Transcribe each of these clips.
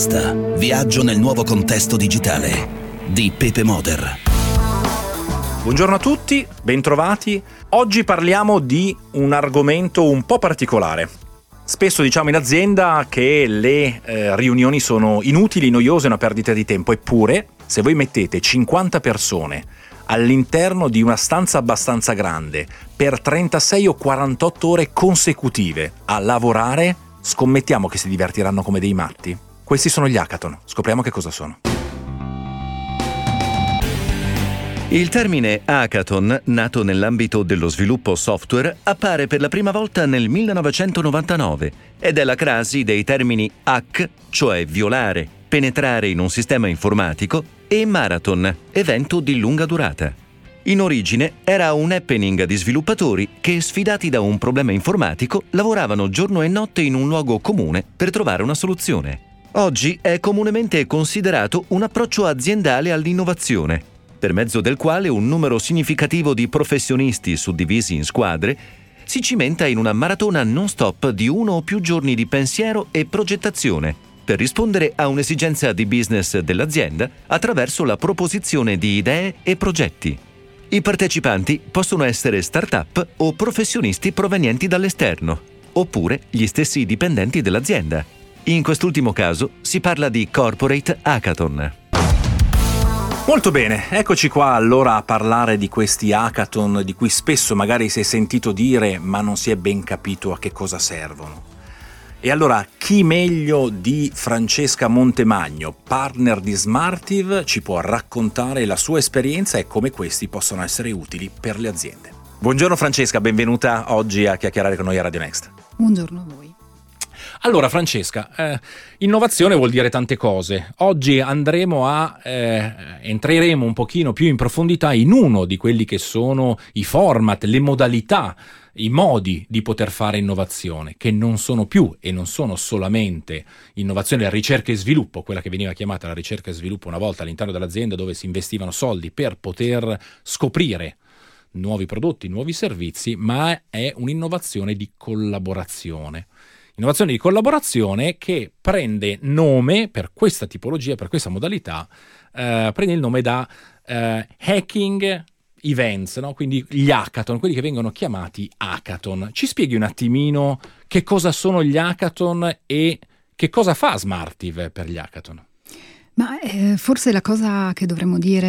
Next. Viaggio nel nuovo contesto digitale di Pepe Moder. Buongiorno a tutti, bentrovati. Oggi parliamo di un argomento un po' particolare. Spesso diciamo in azienda che le riunioni sono inutili, noiose, una perdita di tempo. Eppure, se voi mettete 50 persone all'interno di una stanza abbastanza grande per 36 o 48 ore consecutive a lavorare, scommettiamo che si divertiranno come dei matti? Questi sono gli hackathon. Scopriamo che cosa sono. Il termine hackathon, nato nell'ambito dello sviluppo software, appare per la prima volta nel 1999 ed è la crasi dei termini hack, cioè violare, penetrare in un sistema informatico, e marathon, evento di lunga durata. In origine era un happening di sviluppatori che, sfidati da un problema informatico, lavoravano giorno e notte in un luogo comune per trovare una soluzione. Oggi è comunemente considerato un approccio aziendale all'innovazione, per mezzo del quale un numero significativo di professionisti suddivisi in squadre si cimenta in una maratona non-stop di 1 o più giorni di pensiero e progettazione per rispondere a un'esigenza di business dell'azienda attraverso la proposizione di idee e progetti. I partecipanti possono essere start-up o professionisti provenienti dall'esterno, oppure gli stessi dipendenti dell'azienda. In quest'ultimo caso si parla di corporate hackathon. Molto bene, eccoci qua allora a parlare di questi hackathon di cui spesso magari si è sentito dire ma non si è ben capito a che cosa servono. E allora chi meglio di Francesca Montemagno, partner di Smartiv, ci può raccontare la sua esperienza e come questi possono essere utili per le aziende. Buongiorno Francesca, benvenuta oggi a chiacchierare con noi a Radio Next. Buongiorno a voi. Allora Francesca, innovazione vuol dire tante cose. Oggi entreremo un pochino più in profondità in uno di quelli che sono i format, le modalità, i modi di poter fare innovazione, che non sono più e non sono solamente innovazione, la ricerca e sviluppo, quella che veniva chiamata la ricerca e sviluppo una volta all'interno dell'azienda, dove si investivano soldi per poter scoprire nuovi prodotti, nuovi servizi, ma è un'innovazione di collaborazione. Innovazione di collaborazione che prende nome, per questa tipologia, per questa modalità, prende il nome da hacking events, no? Quindi gli hackathon, quelli che vengono chiamati hackathon. Ci spieghi un attimino che cosa sono gli hackathon e che cosa fa Smartiv per gli hackathon? Ma forse la cosa che dovremmo dire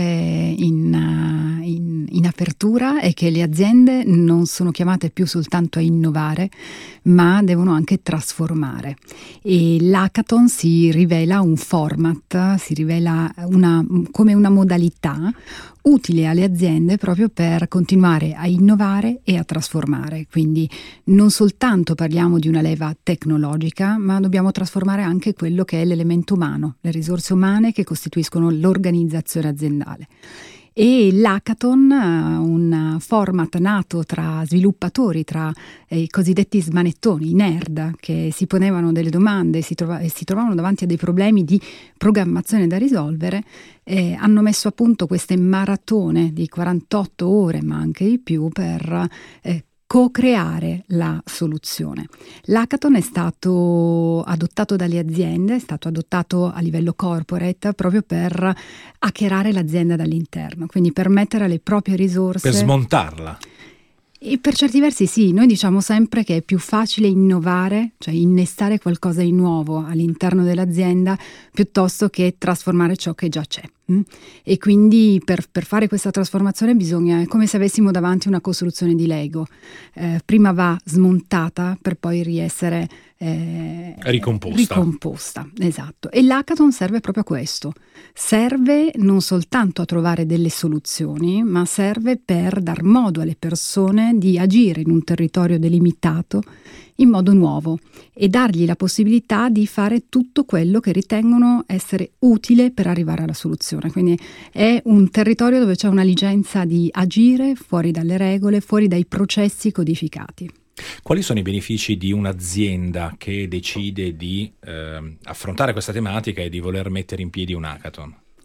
in apertura è che le aziende non sono chiamate più soltanto a innovare, ma devono anche trasformare. E l'hackathon si rivela un format, si rivela come una modalità utile alle aziende proprio per continuare a innovare e a trasformare. Quindi non soltanto parliamo di una leva tecnologica, ma dobbiamo trasformare anche quello che è l'elemento umano, le risorse umane che costituiscono l'organizzazione aziendale. E l'hackathon, un format nato tra sviluppatori, tra i cosiddetti smanettoni, i nerd, che si ponevano delle domande e si trovavano davanti a dei problemi di programmazione da risolvere, hanno messo a punto queste maratone di 48 ore, ma anche di più, per co-creare la soluzione. L'hackathon è stato adottato dalle aziende, è stato adottato a livello corporate proprio per hackerare l'azienda dall'interno, quindi per mettere le proprie risorse, per smontarla. E per certi versi sì, noi diciamo sempre che è più facile innovare, cioè innestare qualcosa di nuovo all'interno dell'azienda, piuttosto che trasformare ciò che già c'è. E quindi per fare questa trasformazione è come se avessimo davanti una costruzione di Lego. Prima va smontata per poi riessere ricomposta. Esatto. E l'hackathon serve proprio a questo. Serve non soltanto a trovare delle soluzioni, ma serve per dar modo alle persone di agire in un territorio delimitato in modo nuovo e dargli la possibilità di fare tutto quello che ritengono essere utile per arrivare alla soluzione. Quindi è un territorio dove c'è una licenza di agire fuori dalle regole, fuori dai processi codificati. Quali sono i benefici di un'azienda che decide di affrontare questa tematica e di voler mettere in piedi un hackathon?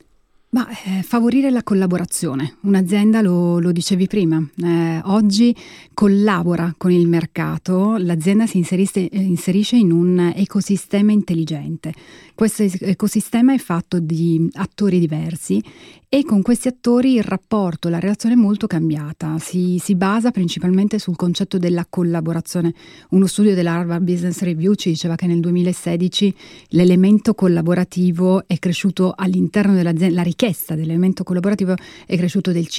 Favorire la collaborazione. Un'azienda, lo dicevi prima, oggi collabora con il mercato, l'azienda si inserisce in un ecosistema intelligente. Questo ecosistema è fatto di attori diversi e con questi attori il rapporto, la relazione è molto cambiata. Si basa principalmente sul concetto della collaborazione. Uno studio dell'Harvard Business Review ci diceva che nel 2016 l'elemento collaborativo è cresciuto all'interno dell'azienda, la richiesta dell'elemento collaborativo è cresciuto del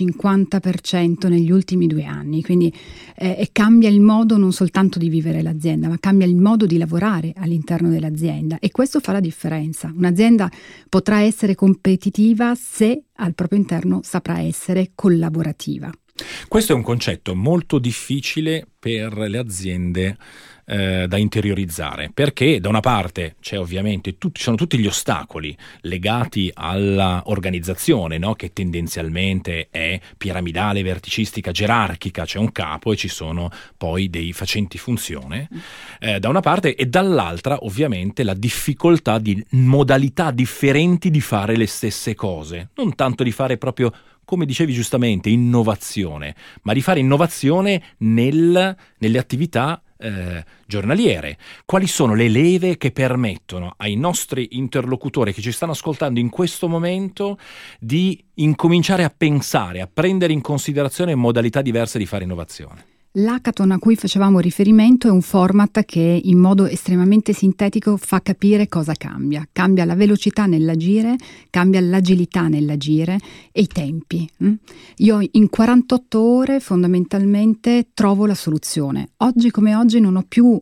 50% negli ultimi 2 anni, quindi cambia il modo non soltanto di vivere l'azienda, ma cambia il modo di lavorare all'interno dell'azienda e questo fa la differenza. Un'azienda potrà essere competitiva se al proprio interno saprà essere collaborativa. Questo è un concetto molto difficile per le aziende da interiorizzare, perché da una parte c'è ovviamente sono tutti gli ostacoli legati alla organizzazione, no? Che tendenzialmente è piramidale, verticistica, gerarchica, c'è un capo e ci sono poi dei facenti funzione da una parte, e dall'altra ovviamente la difficoltà di modalità differenti di fare le stesse cose, non tanto di fare proprio, come dicevi giustamente, innovazione, ma di fare innovazione nelle attività giornaliere. Quali sono le leve che permettono ai nostri interlocutori che ci stanno ascoltando in questo momento di incominciare a pensare, a prendere in considerazione modalità diverse di fare innovazione? L'hackathon a cui facevamo riferimento è un format che in modo estremamente sintetico fa capire cosa cambia. Cambia la velocità nell'agire, cambia l'agilità nell'agire e i tempi. Io in 48 ore fondamentalmente trovo la soluzione. Oggi come oggi non ho più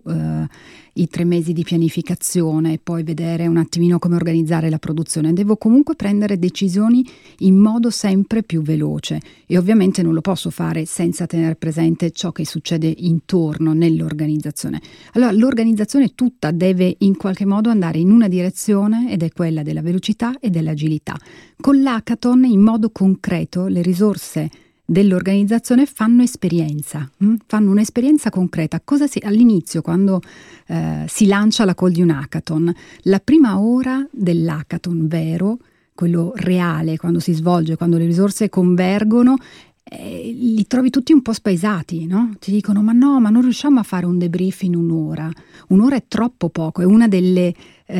i 3 mesi di pianificazione e poi vedere un attimino come organizzare la produzione. Devo comunque prendere decisioni in modo sempre più veloce e ovviamente non lo posso fare senza tenere presente ciò che succede intorno nell'organizzazione. Allora l'organizzazione tutta deve in qualche modo andare in una direzione ed è quella della velocità e dell'agilità. Con l'hackathon in modo concreto le risorse dell'organizzazione fanno esperienza, fanno un'esperienza concreta. All'inizio, quando si lancia la call di un hackathon, la prima ora dell'hackathon vero, quello reale, quando si svolge, quando le risorse convergono, li trovi tutti un po' spaesati, no? Ti dicono ma non riusciamo a fare un debrief in un'ora è troppo poco, è una delle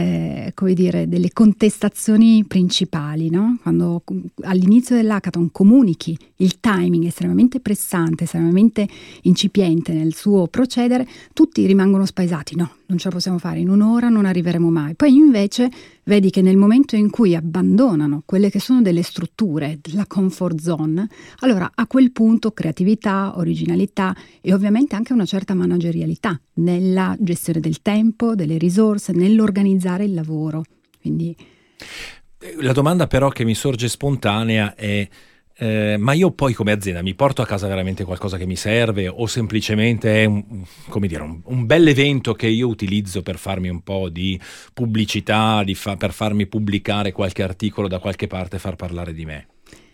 delle contestazioni principali, no? Quando all'inizio dell'hackathon comunichi il timing estremamente pressante, estremamente incipiente nel suo procedere, tutti rimangono spaesati, no, non ce la possiamo fare, in un'ora non arriveremo mai. Poi invece vedi che nel momento in cui abbandonano quelle che sono delle strutture, la comfort zone, allora a quel punto creatività, originalità e ovviamente anche una certa managerialità nella gestione del tempo, delle risorse, nell'organizzare il lavoro. Quindi la domanda però che mi sorge spontanea è ma io poi come azienda mi porto a casa veramente qualcosa che mi serve o semplicemente è un bel evento che io utilizzo per farmi un po' di pubblicità, per farmi pubblicare qualche articolo da qualche parte e far parlare di me?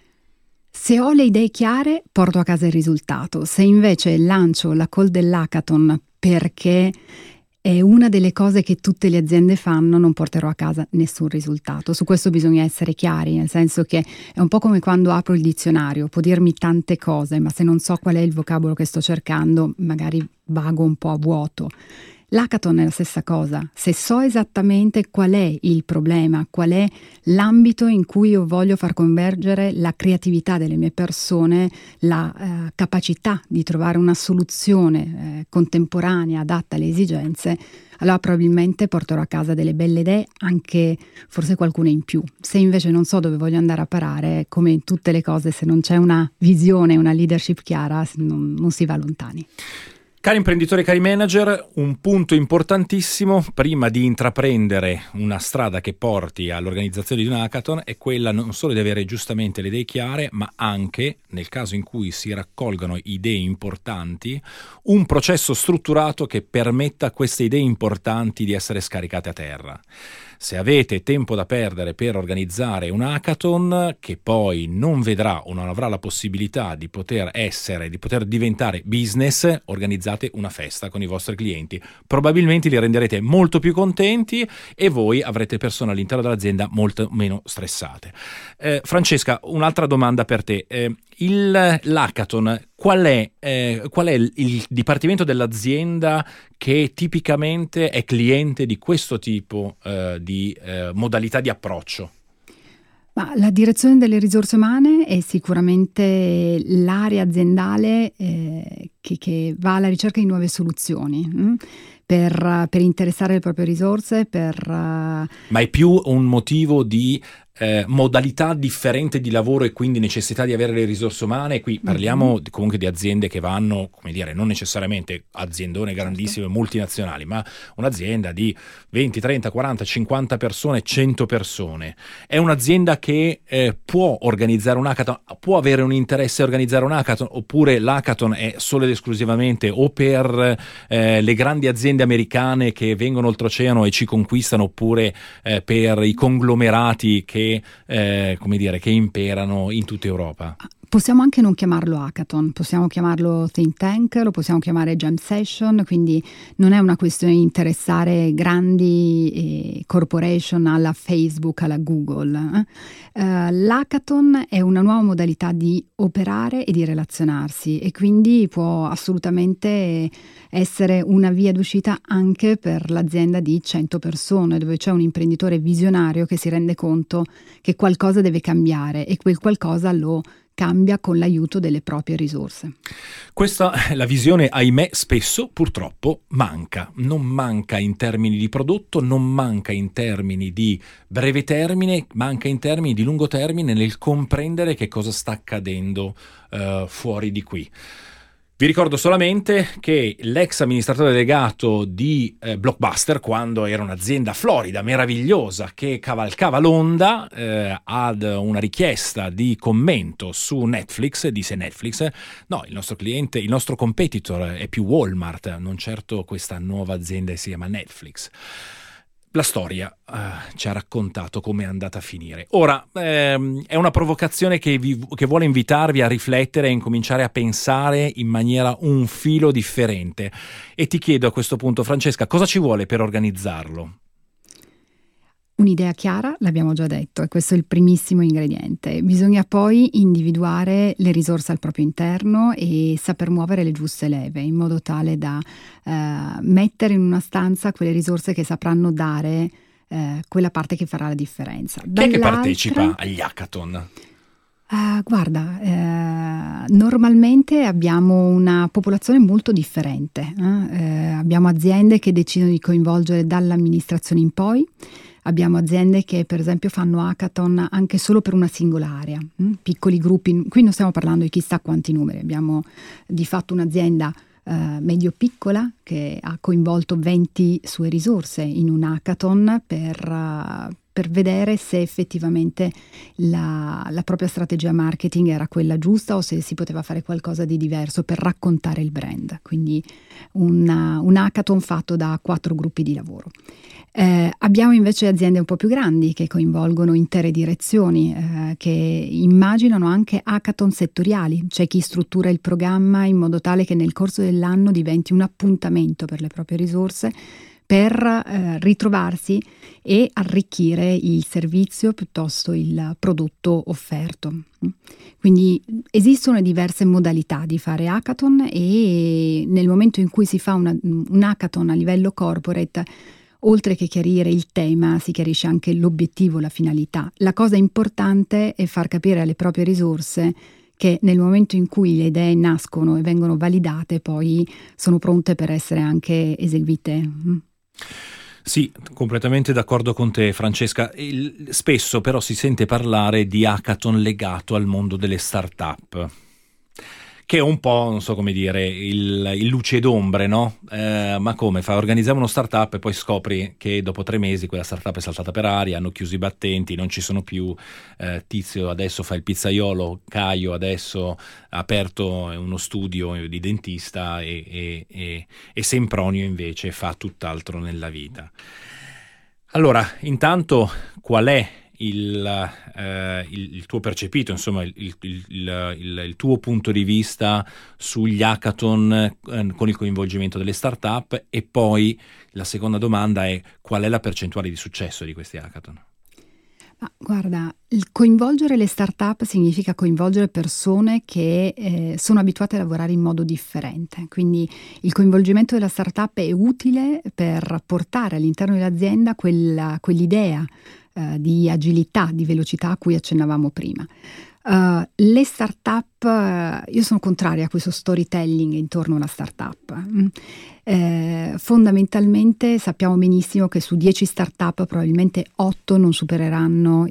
Se ho le idee chiare, porto a casa il risultato. Se invece lancio la call dell'hackathon perché è una delle cose che tutte le aziende fanno, non porterò a casa nessun risultato. Su questo bisogna essere chiari, nel senso che è un po' come quando apro il dizionario, può dirmi tante cose, ma se non so qual è il vocabolo che sto cercando, magari vago un po' a vuoto. L'hackathon è la stessa cosa. Se so esattamente qual è il problema, qual è l'ambito in cui io voglio far convergere la creatività delle mie persone, la capacità di trovare una soluzione contemporanea adatta alle esigenze, allora probabilmente porterò a casa delle belle idee, anche forse qualcuna in più. Se invece non so dove voglio andare a parare, come in tutte le cose, se non c'è una visione, una leadership chiara, non si va lontani. Cari imprenditori, cari manager, un punto importantissimo prima di intraprendere una strada che porti all'organizzazione di un hackathon è quella non solo di avere giustamente le idee chiare, ma anche, nel caso in cui si raccolgano idee importanti, un processo strutturato che permetta a queste idee importanti di essere scaricate a terra. Se avete tempo da perdere per organizzare un hackathon che poi non vedrà o non avrà la possibilità di poter diventare business, organizzate una festa con i vostri clienti. Probabilmente li renderete molto più contenti e voi avrete persone all'interno dell'azienda molto meno stressate. Francesca, un'altra domanda per te. L'hackathon, qual è il dipartimento dell'azienda che tipicamente è cliente di questo tipo di modalità di approccio? Ma la direzione delle risorse umane è sicuramente l'area aziendale che va alla ricerca di nuove soluzioni. Per interessare le proprie risorse, Ma è più un motivo di modalità differente di lavoro e quindi necessità di avere le risorse umane. Qui parliamo comunque di aziende che vanno, come dire, non necessariamente aziendone grandissime, multinazionali, ma un'azienda di 20, 30, 40, 50 persone, 100 persone. È un'azienda che può organizzare un hackathon, può avere un interesse a organizzare un hackathon, oppure l'hackathon è solo ed esclusivamente o per le grandi aziende americane che vengono oltreoceano e ci conquistano, oppure per i conglomerati che imperano in tutta Europa? Possiamo anche non chiamarlo hackathon, possiamo chiamarlo think tank, lo possiamo chiamare jam session, quindi non è una questione di interessare grandi corporation alla Facebook, alla Google. L'hackathon è una nuova modalità di operare e di relazionarsi e quindi può assolutamente essere una via d'uscita anche per l'azienda di 100 persone, dove c'è un imprenditore visionario che si rende conto che qualcosa deve cambiare e quel qualcosa lo cambia con l'aiuto delle proprie risorse. Questa è la visione, ahimè, spesso purtroppo manca. Non manca in termini di prodotto, non manca in termini di breve termine, manca in termini di lungo termine nel comprendere che cosa sta accadendo fuori di qui. Vi ricordo solamente che l'ex amministratore delegato di Blockbuster, quando era un'azienda florida, meravigliosa, che cavalcava l'onda, ad una richiesta di commento su Netflix, disse Netflix, no, il nostro cliente, il nostro competitor è più Walmart, non certo questa nuova azienda che si chiama Netflix. La storia ci ha raccontato come è andata a finire. Ora, è una provocazione che vuole invitarvi a riflettere e incominciare a pensare in maniera un filo differente. E ti chiedo a questo punto, Francesca, cosa ci vuole per organizzarlo? Un'idea chiara, l'abbiamo già detto, e questo è il primissimo ingrediente. Bisogna poi individuare le risorse al proprio interno e saper muovere le giuste leve, in modo tale da mettere in una stanza quelle risorse che sapranno dare quella parte che farà la differenza. Chi è che partecipa agli hackathon? Normalmente abbiamo una popolazione molto differente. Abbiamo aziende che decidono di coinvolgere dall'amministrazione in poi. Abbiamo aziende che per esempio fanno hackathon anche solo per una singola area, piccoli gruppi. Qui non stiamo parlando di chissà quanti numeri, abbiamo di fatto un'azienda medio-piccola che ha coinvolto 20 sue risorse in un hackathon per vedere se effettivamente la propria strategia marketing era quella giusta o se si poteva fare qualcosa di diverso per raccontare il brand. Quindi un hackathon fatto da 4 gruppi di lavoro. Abbiamo invece aziende un po' più grandi che coinvolgono intere direzioni, che immaginano anche hackathon settoriali. C'è chi struttura il programma in modo tale che nel corso dell'anno diventi un appuntamento per le proprie risorse per ritrovarsi e arricchire il servizio piuttosto il prodotto offerto. Quindi esistono diverse modalità di fare hackathon e nel momento in cui si fa un hackathon a livello corporate, oltre che chiarire il tema, si chiarisce anche l'obiettivo, la finalità. La cosa importante è far capire alle proprie risorse che nel momento in cui le idee nascono e vengono validate, poi sono pronte per essere anche eseguite. Sì, completamente d'accordo con te, Francesca. Spesso però si sente parlare di hackathon legato al mondo delle start-up, che è un po', non so come dire, il luce d'ombre, no? Ma come? Organizziamo uno startup e poi scopri che dopo 3 mesi quella startup è saltata per aria, hanno chiuso i battenti, non ci sono più. Tizio adesso fa il pizzaiolo, Caio adesso ha aperto uno studio di dentista e Sempronio invece fa tutt'altro nella vita. Allora, intanto qual è il tuo percepito, insomma il tuo punto di vista sugli hackathon con il coinvolgimento delle start-up, e poi la seconda domanda è: qual è la percentuale di successo di questi hackathon? Ma guarda, il coinvolgere le start-up significa coinvolgere persone che sono abituate a lavorare in modo differente, quindi il coinvolgimento della start-up è utile per portare all'interno dell'azienda quell'idea di agilità, di velocità a cui accennavamo prima. Le start-up, io sono contraria a questo storytelling intorno alla start-up. Fondamentalmente sappiamo benissimo che su 10 start-up probabilmente 8 non supereranno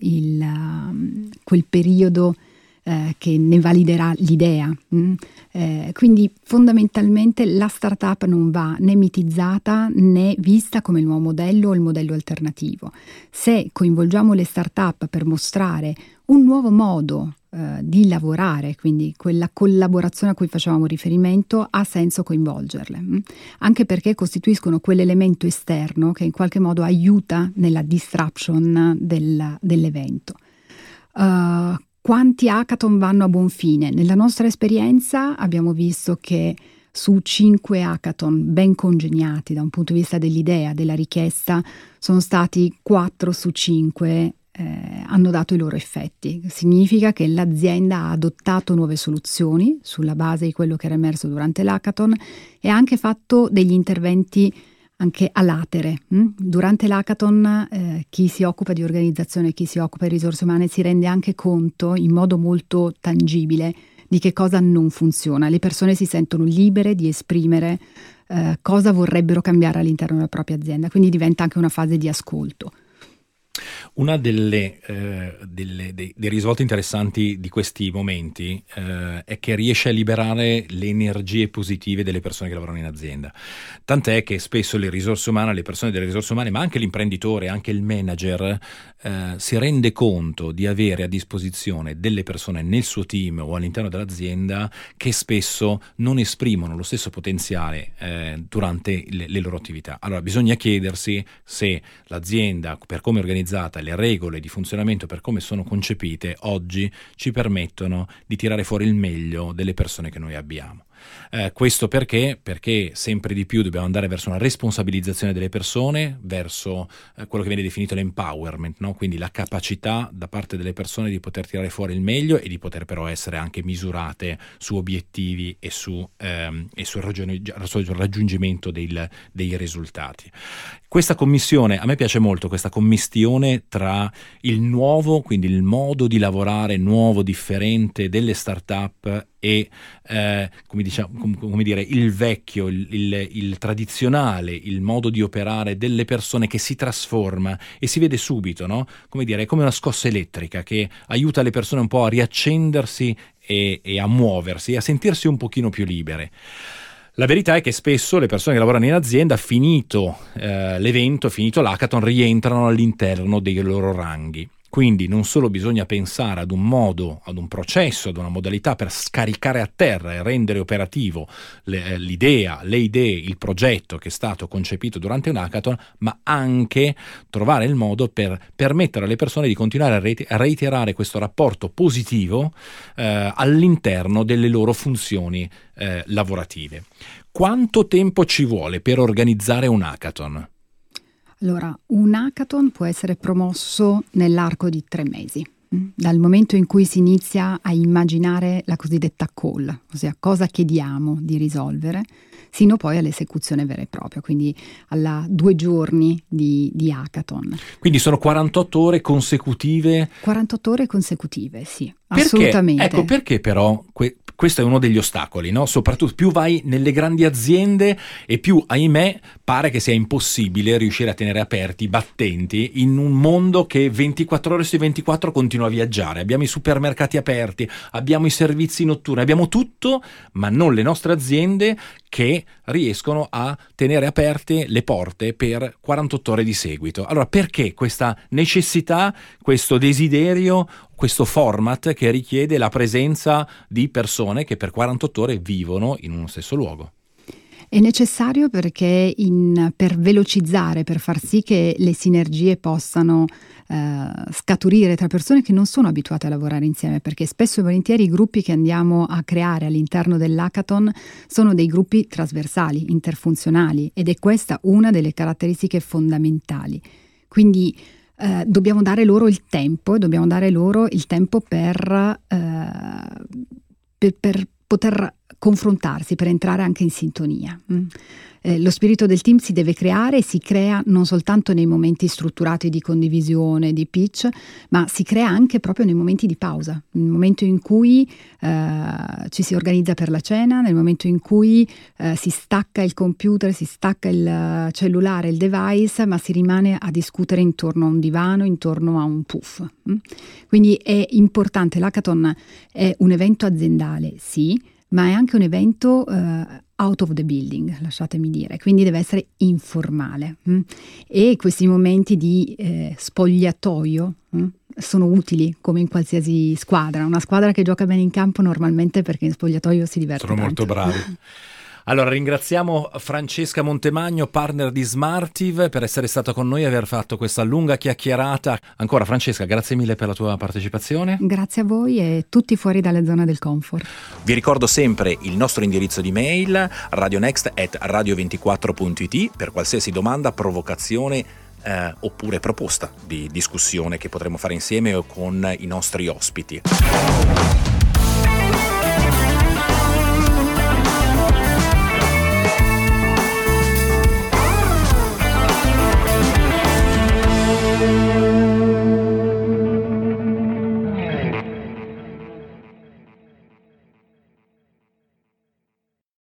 quel periodo che ne validerà l'idea. Quindi fondamentalmente la startup non va né mitizzata né vista come il nuovo modello o il modello alternativo. Se coinvolgiamo le startup per mostrare un nuovo modo di lavorare, quindi quella collaborazione a cui facevamo riferimento, ha senso coinvolgerle, anche perché costituiscono quell'elemento esterno che in qualche modo aiuta nella disruption dell'evento. Quanti hackathon vanno a buon fine? Nella nostra esperienza abbiamo visto che su 5 hackathon ben congegnati da un punto di vista dell'idea, della richiesta, sono stati 4 su 5 hanno dato i loro effetti. Significa che l'azienda ha adottato nuove soluzioni sulla base di quello che era emerso durante l'hackathon e ha anche fatto degli interventi anche a latere. Durante l'hackathon chi si occupa di organizzazione, chi si occupa di risorse umane si rende anche conto in modo molto tangibile di che cosa non funziona. Le persone si sentono libere di esprimere cosa vorrebbero cambiare all'interno della propria azienda, quindi diventa anche una fase di ascolto. Una dei risvolti interessanti di questi momenti è che riesce a liberare le energie positive delle persone che lavorano in azienda. Tant'è che spesso le persone delle risorse umane, ma anche l'imprenditore, anche il manager, si rende conto di avere a disposizione delle persone nel suo team o all'interno dell'azienda che spesso non esprimono lo stesso potenziale durante le loro attività. Allora bisogna chiedersi se l'azienda, per come è organizzata, le regole di funzionamento per come sono concepite oggi ci permettono di tirare fuori il meglio delle persone che noi abbiamo. Questo perché sempre di più dobbiamo andare verso una responsabilizzazione delle persone, verso quello che viene definito l'empowerment, no? Quindi la capacità da parte delle persone di poter tirare fuori il meglio e di poter però essere anche misurate su obiettivi e sul raggiungimento dei risultati. Questa commissione, a me piace molto questa commistione tra il nuovo, quindi il modo di lavorare nuovo, differente delle start-up e come dire, il vecchio, il tradizionale, il modo di operare delle persone che si trasforma e si vede subito, no? Come dire, è come una scossa elettrica che aiuta le persone un po' a riaccendersi e a muoversi, a sentirsi un pochino più libere. La verità è che spesso le persone che lavorano in azienda, finito l'evento, finito l'hackathon, rientrano all'interno dei loro ranghi. Quindi non solo bisogna pensare ad un modo, ad un processo, ad una modalità per scaricare a terra e rendere operativo l'idea, le idee, il progetto che è stato concepito durante un hackathon, ma anche trovare il modo per permettere alle persone di continuare a reiterare questo rapporto positivo all'interno delle loro funzioni lavorative. Quanto tempo ci vuole per organizzare un hackathon? Allora, un hackathon può essere promosso nell'arco di 3 mesi, dal momento in cui si inizia a immaginare la cosiddetta call, ossia cosa chiediamo di risolvere, sino poi all'esecuzione vera e propria, quindi alla 2 giorni di hackathon. Quindi sono 48 ore consecutive? 48 ore consecutive, sì, assolutamente. Ecco, perché però questo è uno degli ostacoli, no? Soprattutto più vai nelle grandi aziende e più, ahimè, pare che sia impossibile riuscire a tenere aperti i battenti in un mondo che 24 ore su 24 continua a viaggiare. Abbiamo i supermercati aperti, abbiamo i servizi notturni, abbiamo tutto, ma non le nostre aziende che riescono a tenere aperte le porte per 48 ore di seguito. Allora, perché questa necessità, questo desiderio, questo format che richiede la presenza di persone che per 48 ore vivono in uno stesso luogo? È necessario perché per velocizzare, per far sì che le sinergie possano scaturire tra persone che non sono abituate a lavorare insieme, perché spesso e volentieri i gruppi che andiamo a creare all'interno dell'hackathon sono dei gruppi trasversali, interfunzionali, ed è questa una delle caratteristiche fondamentali. Quindi dobbiamo dare loro il tempo per poter confrontarsi, per entrare anche in sintonia. Lo spirito del team si deve creare e si crea non soltanto nei momenti strutturati di condivisione, di pitch, ma si crea anche proprio nei momenti di pausa, nel momento in cui ci si organizza per la cena, nel momento in cui si stacca il computer, si stacca il cellulare, il device, ma si rimane a discutere intorno a un divano, intorno a un puff. Quindi è importante, l'hackathon è un evento aziendale, sì, ma è anche un evento out of the building, lasciatemi dire, quindi deve essere informale. E questi momenti di spogliatoio sono utili come in qualsiasi squadra. Una squadra che gioca bene in campo normalmente perché in spogliatoio si diverte Sono tanto. molto bravi. Allora ringraziamo Francesca Montemagno, partner di Smartiv, per essere stata con noi e aver fatto questa lunga chiacchierata. Ancora Francesca, grazie mille per la tua partecipazione. Grazie a voi e tutti fuori dalle zone del comfort. Vi ricordo sempre il nostro indirizzo di mail radionext@radio24.it per qualsiasi domanda, provocazione oppure proposta di discussione che potremo fare insieme o con i nostri ospiti.